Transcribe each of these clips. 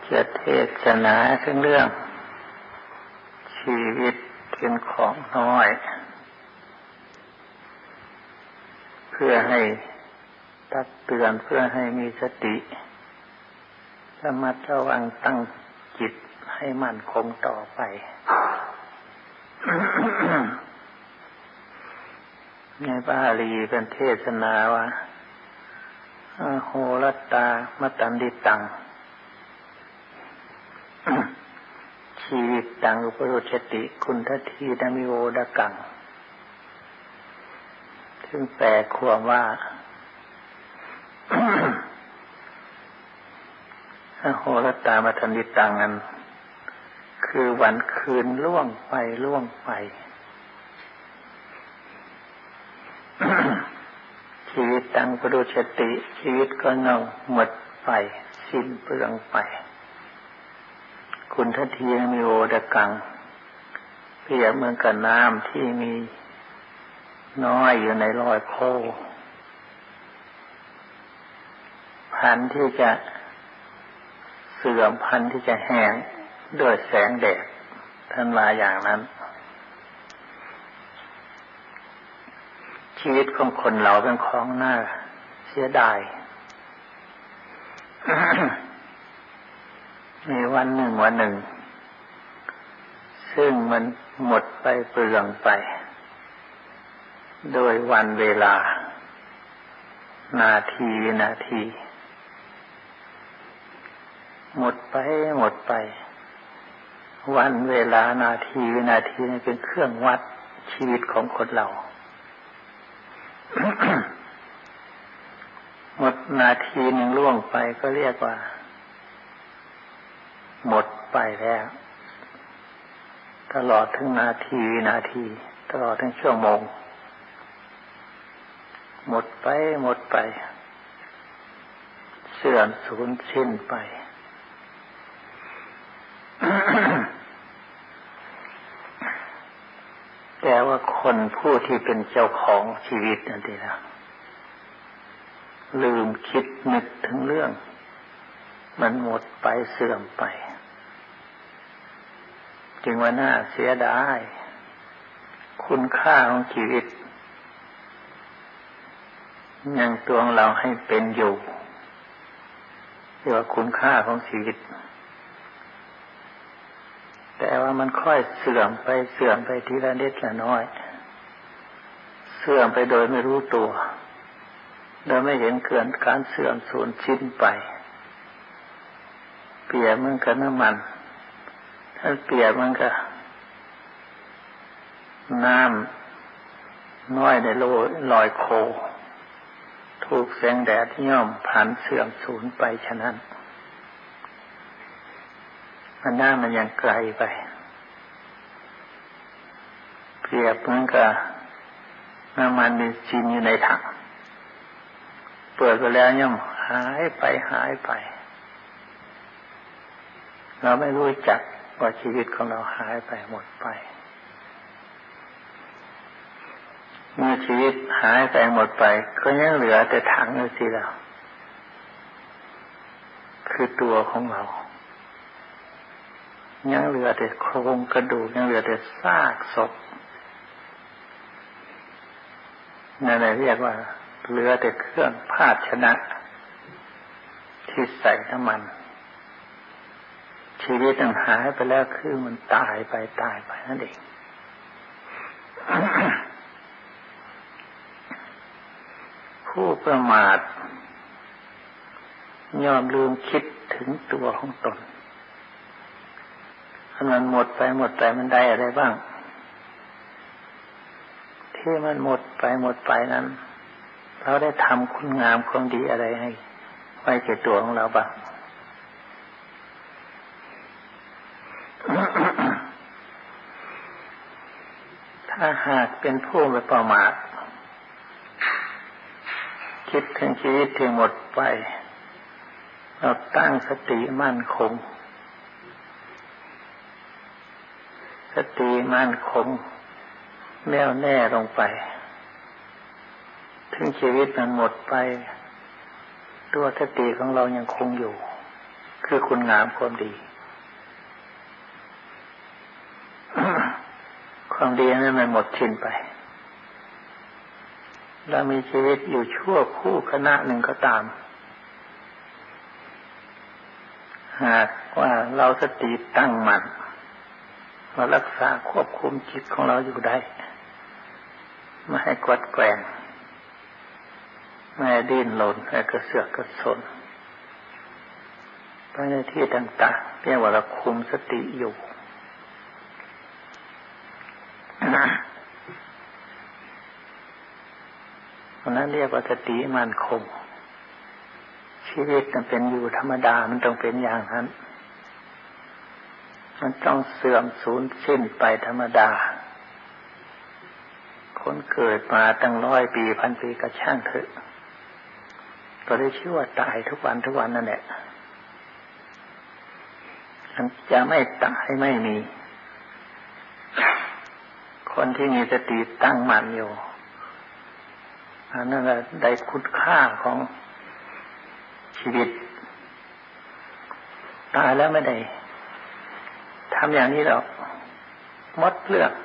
จะเทศนาถึงเรื่องชีวิตเป็นของน้อยเพื่อให้ตักเตือนเพื่อให้มีสติระมัดระวังตั้งจิตให้มั่นคงต่อไป ในบาลีเป็นเทศนาว่าโหรตามตันดิตังชีวิตตังอุปโรชติคุณทัตถีดมิโวดกังซึ่งแปลความว่าโหรตามตันดิตังนั้นคือวันคืนล่วงไปชีวิตตังอุปโรชติชีวิตก็เน่าหมดไปสิ้นเปลืองไปคุณทัตถีมิโวดกังเปรียบเหมือนกับน้ำที่มีน้อยอยู่ในรอยโคพันธุ์ที่จะเสื่อมพันธุ์ที่จะแห้งด้วยแสงแดดท่านว่าอย่างนั้นชีวิตของคนเราเป็นของน่าเสียดาย มีวันหนึ่งซึ่งมันหมดไปเปลืองไปโดยวันเวลานาทีหมดไปวันเวลานาทีนี่เป็นเครื่องวัดชีวิตของคนเรา หมดนาทีหนึ่งล่วงไปก็เรียกว่าหมดไปแล้วตลอดถึงนาทีตลอดถึงชั่วโมงหมดไปเสื่อมสูญสิ้นไป แต่ว่าคนผู้ที่เป็นเจ้าของชีวิตนั่นเองนะลืมคิดนึกถึงเรื่องมันหมดไปเสื่อมไปจึงว่าน่าเสียดายคุณค่าของชีวิตยังตวงเราให้เป็นอยู่เรียกว่าคุณค่าของชีวิตแต่ว่ามันค่อยเสื่อมไปทีละนิดละน้อยเสื่อมไปโดยไม่รู้ตัวโดยไม่เห็นเกิดการเสื่อมสูญสิ้นไปเปรียบเหมือนกับน้ำมันถ้าเปรียบเหมือนกับน้ำน้อยในลอยโคถูกแสงแดดย่อมผันเสื่อมสูญไปฉะนั้นน้ำมันยังไกลไปเปรียบเหมือนกับน้ำมันมีชิ้นอยู่ในถังเปิดไปแล้วย่อมหายไปเราไม่รู้จักว่าชีวิตของเราหายไปหมดไปเมื่อชีวิตหายไปหมดไปก็ยังเหลือแต่ถังนั่นสิเราคือตัวของเรายังเหลือแต่โครงกระดูกยังเหลือแต่ซากศพนั่นแหละเรียกว่าเหลือแต่เครื่องภาชนะที่ใส่น้ำมันชีวิตมันหายไปแล้วคือมันตายไปนั่นเอง ผู้ประมาทย่อมลืมคิดถึงตัวของตนมันหมดไปมันได้อะไรบ้างที่มันหมดไปนั้นเราได้ทำคุณงามความดีอะไรให้ไว้แก่ตัวของเราบ้าง ถ้าหากเป็นผู้ไม่ประมาทคิดถึงชีวิตที่หมดไปเราตั้งสติมั่นคงแน่วแน่ลงไปถึงชีวิตมันหมดไปตัวสติของเรายังคงอยู่คือคุณงามความดี ความดีนั้นมันหมดสิ้นไปเรามีชีวิตอยู่ชั่วคู่ขณะหนึ่งก็ตามหากว่าเราสติตั้งมั่นมารักษาควบคุมจิตของเราอยู่ได้ไม่ให้กวัดแกว่งไม่ให้ดิ้นรนไม่ให้กระเสือกกระสนไปในที่ต่างๆเรียกว่าเราคุมสติอยู่เพราะนั้นเรียกว่าสติมั่นคงชีวิตมันเป็นอยู่ธรรมดามันต้องเป็นอย่างนั้นมันต้องเสื่อมสูญสิ้นไปธรรมดาคนเกิดมาตั้ง100 ปีพันปีก็ช่างเถอะก็ได้ชื่อว่าตายทุกวันนั่นแหละมันจะไม่ตายไม่มีคนที่มีสติตั้งมั่นอยู่อันนั้นแหละได้คุณค่าของชีวิตตายแล้วไม่ได้ทำอย่างนี้หรอกหมดเรื่อง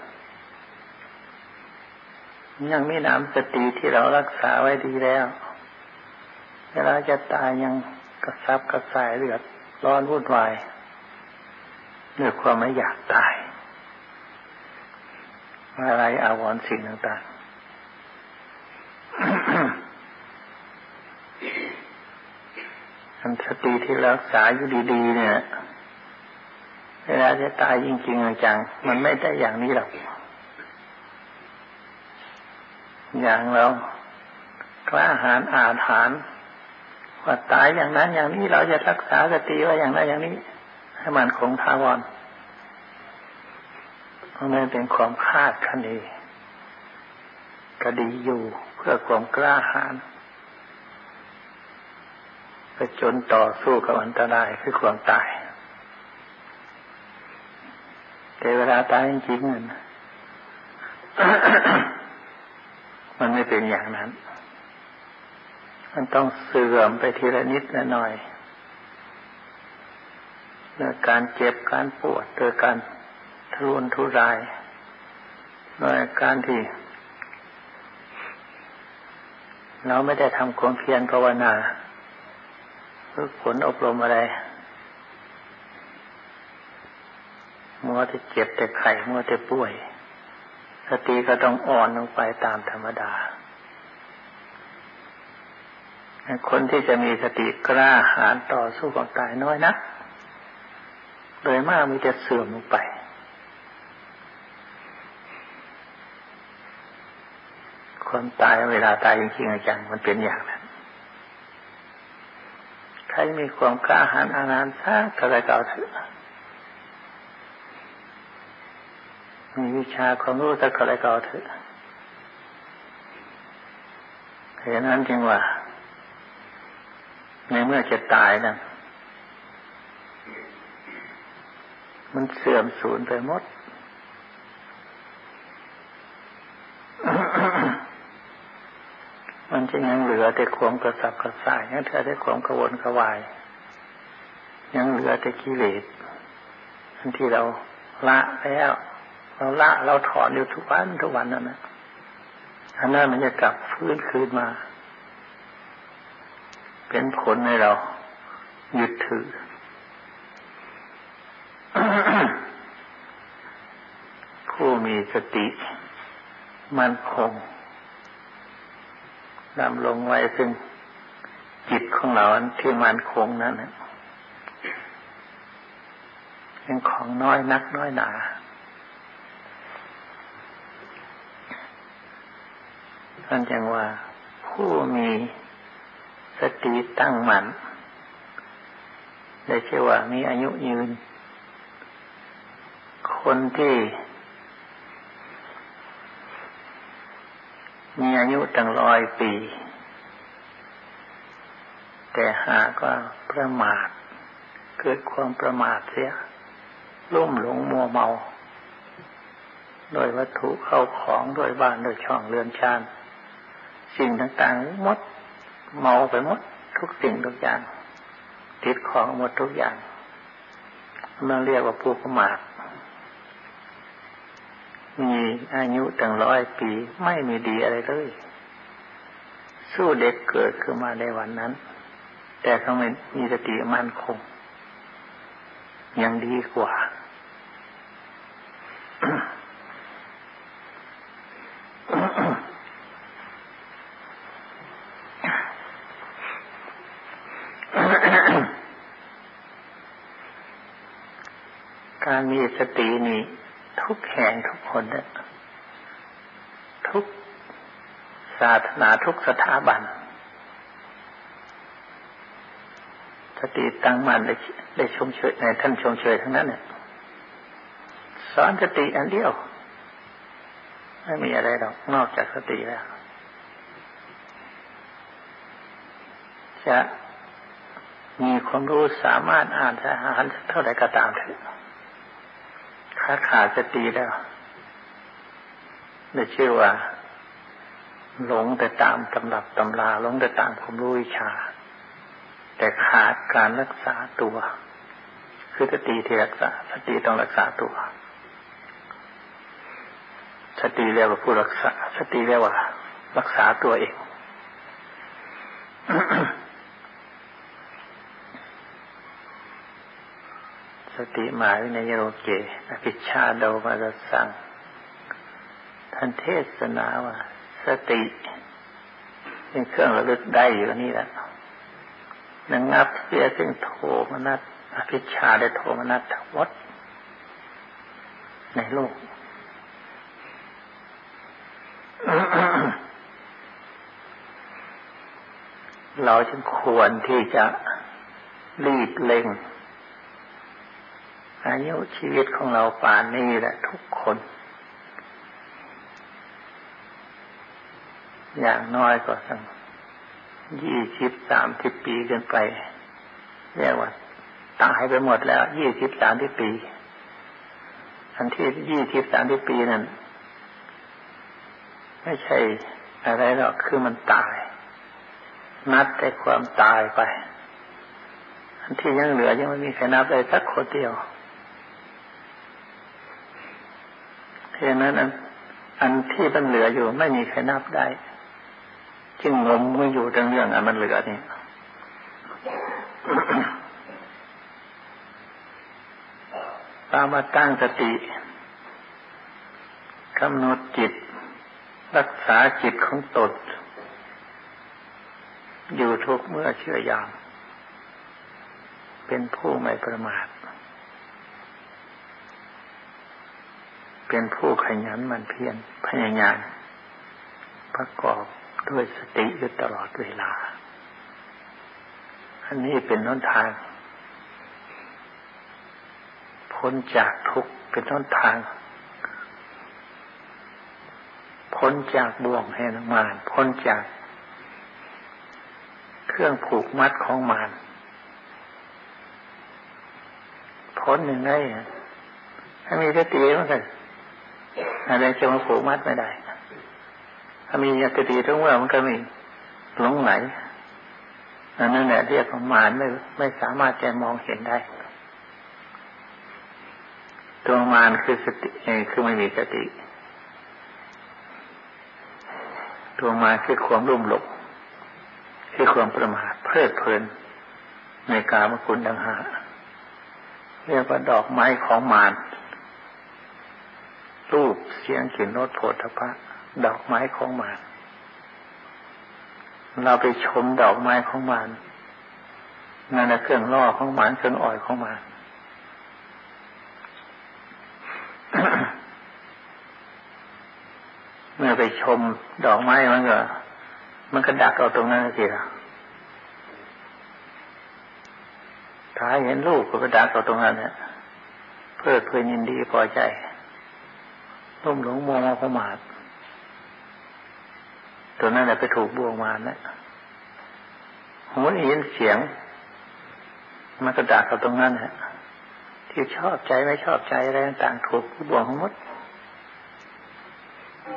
ยังมีน้ำสติที่เรารักษาไว้ดีแล้วเวลาจะตายยังกระซับกระส่ายเลือดร้อนวุ่นวายด้วยความไม่อยากตายอะไรอาวรณ์สิ่งต่างๆอันสติที่รักษาอยู่ดีๆเนี่ยเวลาจะตายจริงๆจังมันไม่ได้อย่างนี้หรอกอย่างเรากล้าหาญอาถรรพ์ว่าตายอย่างนั้นอย่างนี้เราจะรักษาสติไว้อย่างนั้นอย่างนี้ให้มันคงถาวรเพราะมันเป็นความคาดคะเนก็ดีอยู่เพื่อความกล้าหาญไปจนต่อสู้กับอันตรายคือความตายแต่เวลาตายจริงๆมันไม่เป็นอย่างนั้นมันต้องเสื่อมไปทีละนิดละหน่อยโดยการเจ็บการปวดโดยการทุรนทุรายโดยการที่เราไม่ได้ทำความเพียรภาวนาฝึกฝนอบรมอะไรมัวแต่เจ็บแต่ไข้มัวแต่ป่วยสติก็ต้องอ่อนลงไปตามธรรมดาคนที่จะมีสติกล้าหาญต่อสู้กับตายน้อยนักโดยมากมีแต่เสื่อมลงไปคนตายเวลาตายจริงๆจังมันเป็นอย่างนั้นใครมีความกล้าหาญอาณาจสักเท่าไรก็เอาเถอะมีวิชาความรู้สักเท่าไรก็เอาเถอะเพราะฉะนั้นจึงว่าในเมื่อจะตายนั้นมันเสื่อมสูญไปหมด มันจะยังเหลือแต่ความกระสับกระส่ายยังเหลือแต่ความกระวนกระวายยังเหลือแต่กิเลสที่เราละแล้วเราถอนอยู่ทุกวันนั่นนะอันนั้นมันจะกลับฟื้นคืนมาเป็นผลให้เรายึดถือ ผู้มีสติมั่นคงดำลงไว้ซึ่งจิตของเราที่มั่นคงนั้นเป็นของน้อยนักน้อยหนาท่านจึงว่าผู้มีสติตั้งมั่นได้ชื่อว่ามีอายุยืนคนที่มีอายุตั้ง100 ปีแต่หากว่าประมาทเกิดความประมาทเสียลุ่มหลงมัวเมาโดยวัตถุเข้าของโดยบ้านโดยช่องเรือนชานสิ่งต่างๆหมดเมาไปหมดทุกสิ่งทุกอย่างติดของหมดทุกอย่างมันเรียกว่าผู้ประมาทมีอายุตั้ง100 ปีไม่มีดีอะไรเลยสู้เด็กเกิดขึ้นมาในวันนั้นแต่เขาไม่มีสติมั่นคงยังดีกว่า การมีสตินี่ทุกแห่งทุกคนนะทุกศาสนาทุกสถาบันสติตั้งมั่นได้ชมเชยในท่านชมเชยทั้งนั้นเนี่ยสอนสติอันเดียวไม่มีอะไรหรอกนอกจากสติแล้วจะมีความรู้สามารถอ่านทหารเท่าไหร่ก็ตามเถอะขาดสติแล้วได้ชื่อว่าหลงแต่ตามตำรับตำราหลงแต่ตามความรู้วิชาแต่ขาดการรักษาตัวคือสติที่รักษาสติต้องรักษาตัวสติเรียกว่าผู้รักษาสติเรียกว่ารักษาตัวเอง สติหมายในโยเกอภิชาโดมาลสังท่านเทศนาว่าสติเป็นเครื่องระลึกได้อยู่นี่แหละระงับเสียซึ่งโทมนัสอภิชาและโทมนัสทั้งหมดในโลก เราจึงควรที่จะรีบเร่งอายุชีวิตของเราป่านนี้แหละทุกคนอย่างน้อยก็สัก20-30 ปีขึ้นไปเรียกว่าตายไปหมดแล้ว20-30 ปีอันที่20-30 ปีนั้นไม่ใช่อะไรหรอกคือมันตายนับแต่ความตายไปอันที่ยังเหลือยังไม่มีใครนับเลยสักคนเดียวเพราะนั้นอันที่มันเหลืออยู่ไม่มีใครนับได้จึงงมไม่อยู่เรื่องอันมันเหลือนี่ ตามมาตั้งสติกำหนดจิตรักษาจิตของตนอยู่ทุกเมื่อเชื่อยามเป็นผู้ไม่ประมาทเป็นผู้ขยันหมั่นเพียรพยายามประกอบด้วยสติอยู่ตลอดเวลาอันนี้เป็นหนทางพ้นจากทุกข์เป็นหนทางพ้นจากบ่วงแห่งมารพ้นจากเครื่องผูกมัดของมารพ้นยังไงถ้ามีสติมันก็อะไรจะมาผูกมัดไม่ได้ถ้ามีสติทุกเมื่อมันก็ไม่หลงไหลนั่นแหละเรียกว่ามารไม่สามารถจะมองเห็นได้ตัวมารคือสติคือไม่มีสติตัวมารคือความลุ่มหลงคือความประมาทเพลิดเพลินในกามคุณดังหาเรียกว่าดอกไม้ของมารรูปเสียงกลิ่นรสโผฏฐัพพะดอกไม้ของมารเราไปชมดอกไม้ของมารนั่นแหละเครื่องล่อของมารเครื่องอ่อยของมาร เมื่อไปชมดอกไม้มันก็ดักเอาตรงนั้นสิล่ะถ้าเห็นรูปก็ไปดักเอาตรงนั้นเนี่ยเพลิดเพลินยินดีพอใจลุ่มหลงมัวเมาประมาทตัวนั้นแหละไปถูกบ่วงมารนะหูได้ยินเสียงมันก็ดักเอาตรงนั้นฮะที่ชอบใจไม่ชอบใจอะไรต่างๆถูกบ่วงหมด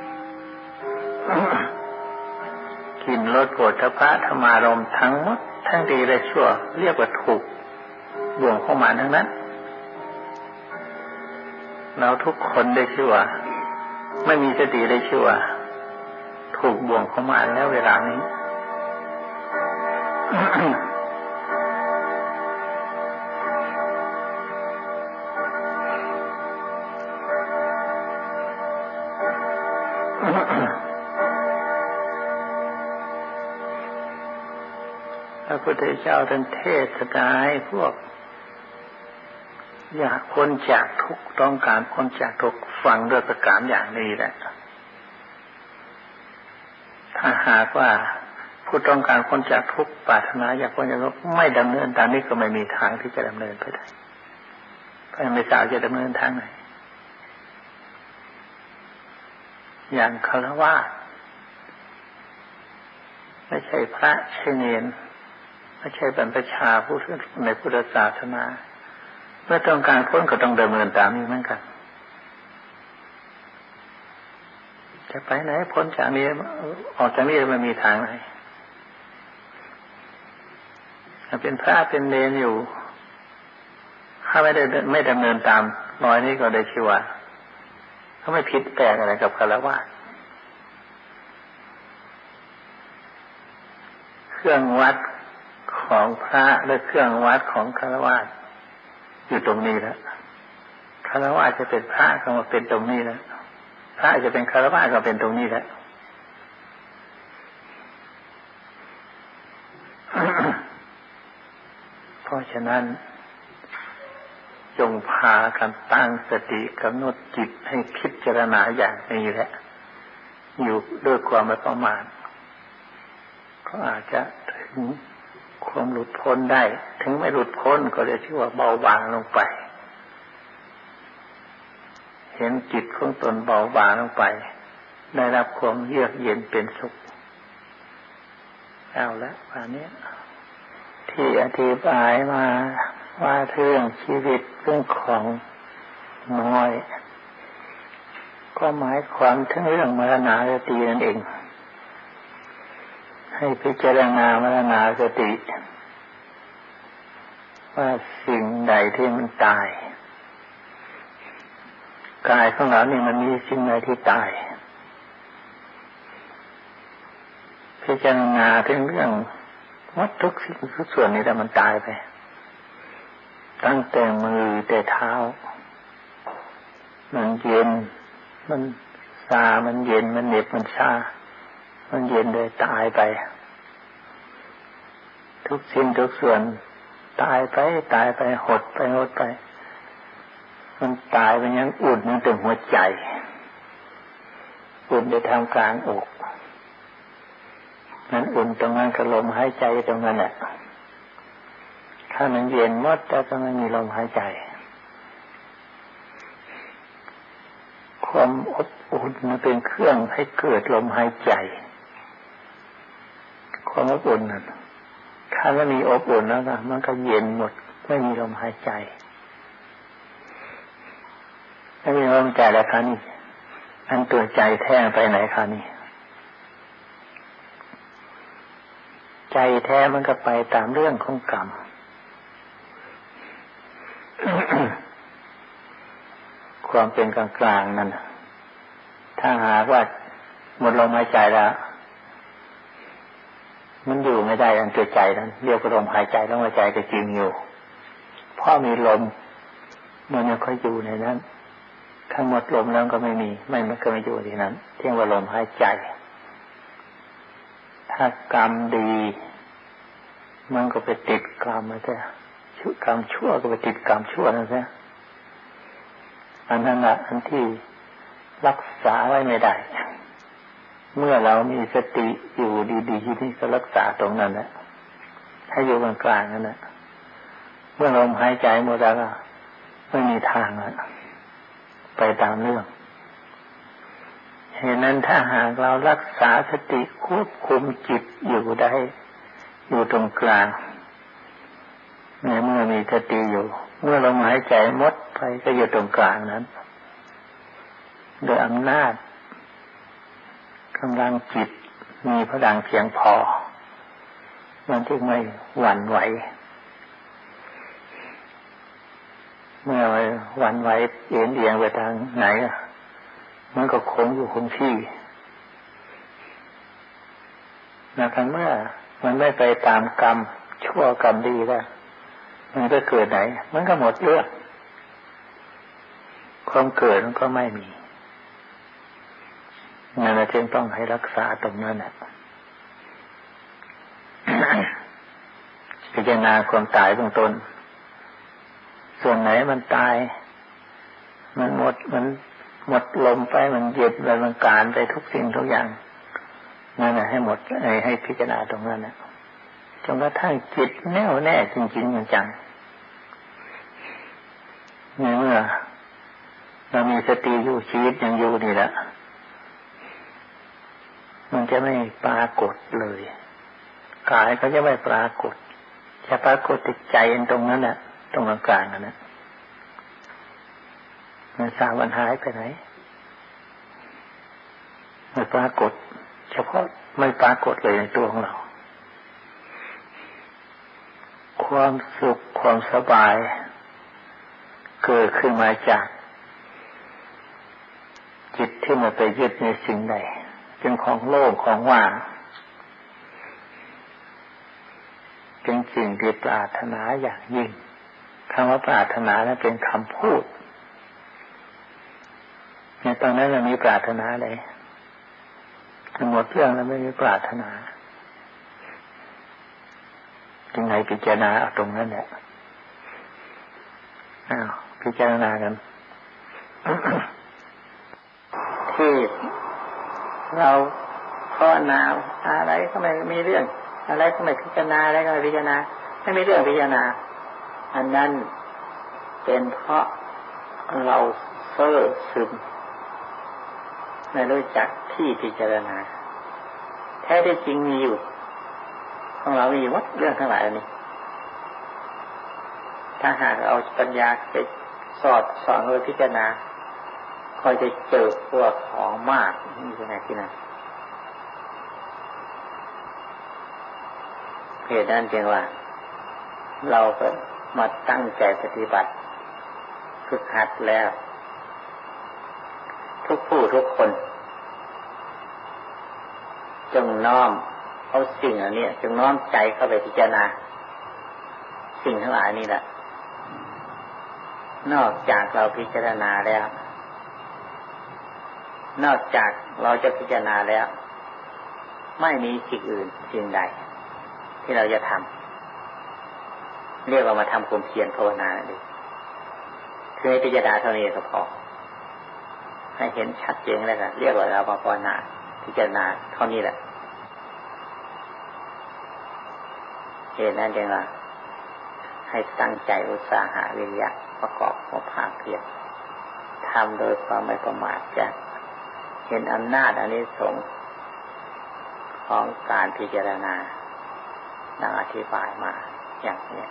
กลิ่นรสโผฏฐัพพะธรรมารมณ์ทั้งหมดทั้งดีและชั่วเรียกว่าถูกบ่วงของมันทั้งนั้นเราทุกคนได้ชื่อว่าไม่มีสติได้ชื่อว่าถูกบ่วงของมันแล้วเวลานี้ พระพุทธเจ้าท่านเทศนาให้พวกอยากพ้นจากทุกข์ต้องการพ้นจากทุกข์ฟังด้วยประการอย่างนี้แหละถ้าหากว่าผู้ต้องการพ้นจากทุกข์ปรารถนาอยากพ้นจากทุกข์ไม่ดำเนินตามนี้ก็ไม่มีทางที่จะดำเนินไปได้เพราะไม่ทราบจะดำเนินทางไหนอย่างฆราวาสไม่ใช่พระใช่เณรไม่ใช่บรรพชาผู้ในพุทธศาสนาเมื่อต้องการพ้นก็ต้องดำเนินตามนี้เหมือนกันจะไปไหนพ้นจากนี้ออกจากนี้มันมีทางไหนถ้าเป็นพระเป็นเณรอยู่ถ้าไม่ดำเนินตามรอยนี้ก็ได้ชื่อว่าเขาไม่ผิดแปลกอะไรกับฆราวาสเครื่องวัดของพระและเครื่องวัดของฆราวาสอยู่ตรงนี้แล้วฆราวาสจะเป็นพระก็มาเป็นตรงนี้แล้วพระจะเป็นฆราวาสก็เป็นตรงนี้แล้ว เพราะฉะนั้นจงพากันตั้งสติกำหนดจิตให้พิจารณาอย่างนี้แหละอยู่ด้วยความไม่ประมาทก็อาจจะถึงความหลุดพ้นได้ถึงไม่หลุดพ้นก็เรียกว่าเบาบางลงไปเห็นจิตของตนเบาบางลงไปได้รับความเยือกเย็นเป็นสุขเอาละวันนี้ที่อธิบายมาว่าเรื่องชีวิตเรื่องของน้อยก็หมายความถึงเรื่องมรณาสตินั่นเองให้พิจารณามรณาสติว่าสิ่งใดที่มันตายกายของเรานี่มันมีสิ่งใดที่ตายพิจารณาถึงเรื่องวัตถุสิ่งทุกส่วนนี้แต่มันตายไปตั้งแต่มือแต่เท้ามันเย็นมันชามันเย็นมันเหน็บมันชามันเย็นเลยตายไปทุกสิ่งทุกส่วนตายไปหดไปมันตายไปยังอุ่นมันถึงหัวใจอุ่นในทางกลางอกนั้นอุ่นตรงนั้นก็ลมหายใจตรงนั้นแหละถ้ามันเย็นหมดแต่ก็ไม่มีลมหายใจความอบอุ่นมันเป็นเครื่องให้เกิดลมหายใจความอบอุ่นนั้นถ้าไม่มีอบอุ่นแล้วนะมันก็เย็นหมดไม่มีลมหายใจไม่มีลมหายใจแล้วค่ะนี่อันตัวใจแท้ไปไหนค่ะนี่ใจแท้มันก็ไปตามเรื่องของกรรม ความเป็นกลางๆนั่นถ้าหากว่าหมดลมหายใจแล้วมันอยู่ไม่ได้อันตัวใจนั้นเรียกว่าลมหายใจลมหายใจก็จริงอยู่เพราะมีลมมันยังค่อยอยู่ในนั้นถ้าหมดลมแล้วก็ไม่มีมันก็ไม่อยู่ที่นั้นเรียกว่าลมหายใจถ้ากรรมดีมันก็ไปติดกรรมมาซะกรรมชั่วก็ไปติดกรรมชั่วนั่นซะอันนั้นแหละอันที่รักษาไว้ไม่ได้เมื่อเรามีสติอยู่ดีๆที่ก็รักษาตรงนั้นแหละให้อยู่กลางๆนั่นแหละเมื่อลมหายใจหมดแล้วก็ไม่มีทางแล้วไปตามเรื่องเหตุนั้นถ้าหากเรารักษาสติควบคุมจิตอยู่ได้อยู่ตรงกลางเมื่อมีสติอยู่เมื่อลมหายใจหมดไปก็อยู่ตรงกลางนั้นโดยอำนาจกำลังจิตมีพลังเพียงพอมันจึงไม่หวั่นไหวเมื่อหวั่นไหวเอียงไปทางไหนมันก็คงอยู่คงที่นะครับเมื่อมันไม่ไปตามกรรมชั่วกรรมดีแล้วมันก็เกิดไหนมันก็หมดเรื่องความเกิดมันก็ไม่มีนั่นแหละจึงต้องให้รักษาตรงนั้นนะพิจารณาความตายเบื้องต้นส่วนไหนมันตายมันหมดลมไปมันเย็นไปมันการไปทุกสิ่งทุกอย่างนั่นแหละให้หมดให้พิจารณาตรงนั้นนะจนกระทั่งจิตแน่วแน่จริงๆจังๆเมื่อเรามีสติอยู่ชีวิตยังอยู่นี่แหละมันจะไม่ปรากฏเลยกายก็จะไม่ปรากฏจะปรากฏติดใจตรงนั้นแหละตรงกลางๆนั่นแหละมันสาวันหายไปไหนไม่ปรากฏเฉพาะไม่ปรากฏเลยในตัวของเราความสุขความสบายเกิดขึ้นมาจากจิตที่มันไปยึดในสิ่งใดเป็นของโล่งของว่างเป็นสิ่งที่ปรารถนาอย่างยิ่งคำว่าปรารถนานั้นเป็นคำพูดในตอนนั้นเรามีปรารถนาอะไรทั้งหมดเรื่องแล้วไม่มีปรารถนาจึงให้พิจารณาเอาตรงนั้นแหละพิจารณากัน ที่เราภาวนาอะไรก็ไม่มีเรื่องอะไรก็ไม่พิจารณาอะไรก็ไม่พิจารณาไม่มีเรื่องพิจารณาอันนั้นเป็นเพราะเราเซ่อซึมไม่รู้จักที่พิจารณาแท้ที่จริงมีอยู่ของเรามีอยู่หมดเรื่องทั้งหลายนี่ถ้าหากเอาปัญญาไปสอนโดยพิจารณาคอยจะเจอพวกของมากนี่คือไงที่นั่นเหตุนั้นจึงว่าเราก็มาตั้งใจปฏิบัติฝึกหัดแล้วทุกผู้ทุกคนจงน้อมเอาสิ่งเหล่านี้จงน้อมใจเข้าไปพิจารณาสิ่งทั้งหลายนี่แหละนอกจากเราพิจารณาแล้วนอกจากเราจะพิจารณาแล้วไม่มีสิ่งอื่นสิ่งใดที่เราจะทำเรียกว่ามาทำความเพียรภาวนาเลยคือให้พิจารณาเท่านี้ก็พอให้เห็นชัดเจนแล้วกันเรียกว่าเราภาวนาพิจารณาเท่านี้แหละเหตุนั้นเองว่าให้ตั้งใจอุตสาหะวิริยะประกอบความภาคเพียรทำโดยความไม่ประมาทจะเห็นอำนาจอานิสงส์ของการพิจารณาดังอธิบายมาอย่างนี้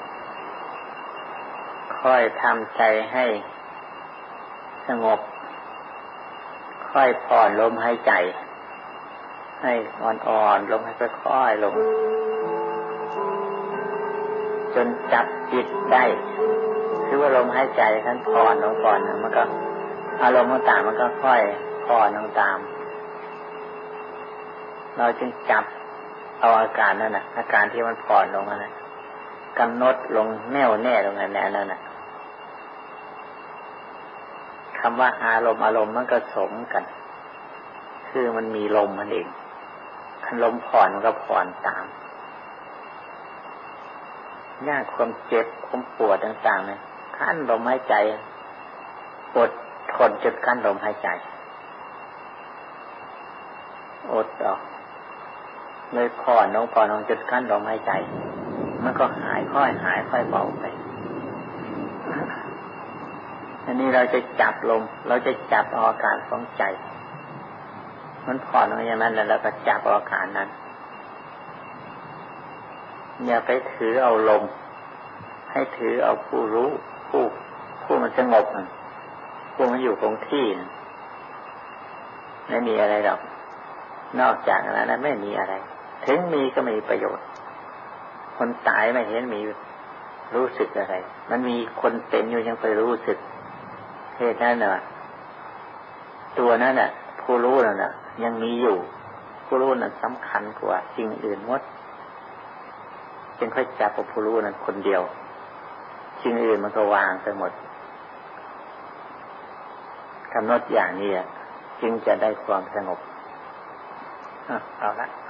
ค่อยทำใจให้สงบค่อยผ่อนลมหายใจให้อ่อนๆลมให้ค่อยๆลงจนจับจิตได้คือว่าลมหายใจขั้นผ่อนลงก่อนมันก็อารมณ์ต่างๆมันก็ค่อยผ่อนลงตามเราจึงจับเอาอาการนั่นน่ะอาการที่มันผ่อนลงนั่นกำหนดลงแน่วแน่ลงนั่นน่ะคำว่าอารมณ์มันก็สมกันคือมันมีลมมันเองคันลมผ่อนมันก็ผ่อนตามยากความเจ็บความปวดต่างๆเนี่ยขั้นลมหายใจอดทนจนขั้นลมหายใจอดออกเลยผ่อนลงจนขั้นลมหายใจมันก็หายค่อยเบาไปอันนี้เราจะจับลมเราจะจับอาการของใจมันผ่อนลงอย่างนั้นแล้วเราก็จับอาการนั้นอย่าไปถือเอาลมให้ถือเอาผู้รู้ผู้มันสงบผู้มันอยู่คงที่ไม่มีอะไรหรอกนอกจากนั้นไม่มีอะไรถึงมีก็ไม่มีประโยชน์คนตายไม่เห็นมีรู้สึกอะไรมันมีคนเป็นอยู่ยังไปรู้สึกเหตุนั้นน่ะตัวนั้นน่ะผู้รู้นั่นน่ะยังมีอยู่ผู้รู้นั้นสำคัญกว่าสิ่งอื่นหมดจึงค่อยจับผู้รู้นั้นคนเดียวสิ่งอื่นมันก็วางไปหมดกำหนดอย่างนี้จึงจะได้ความสงบเอาละ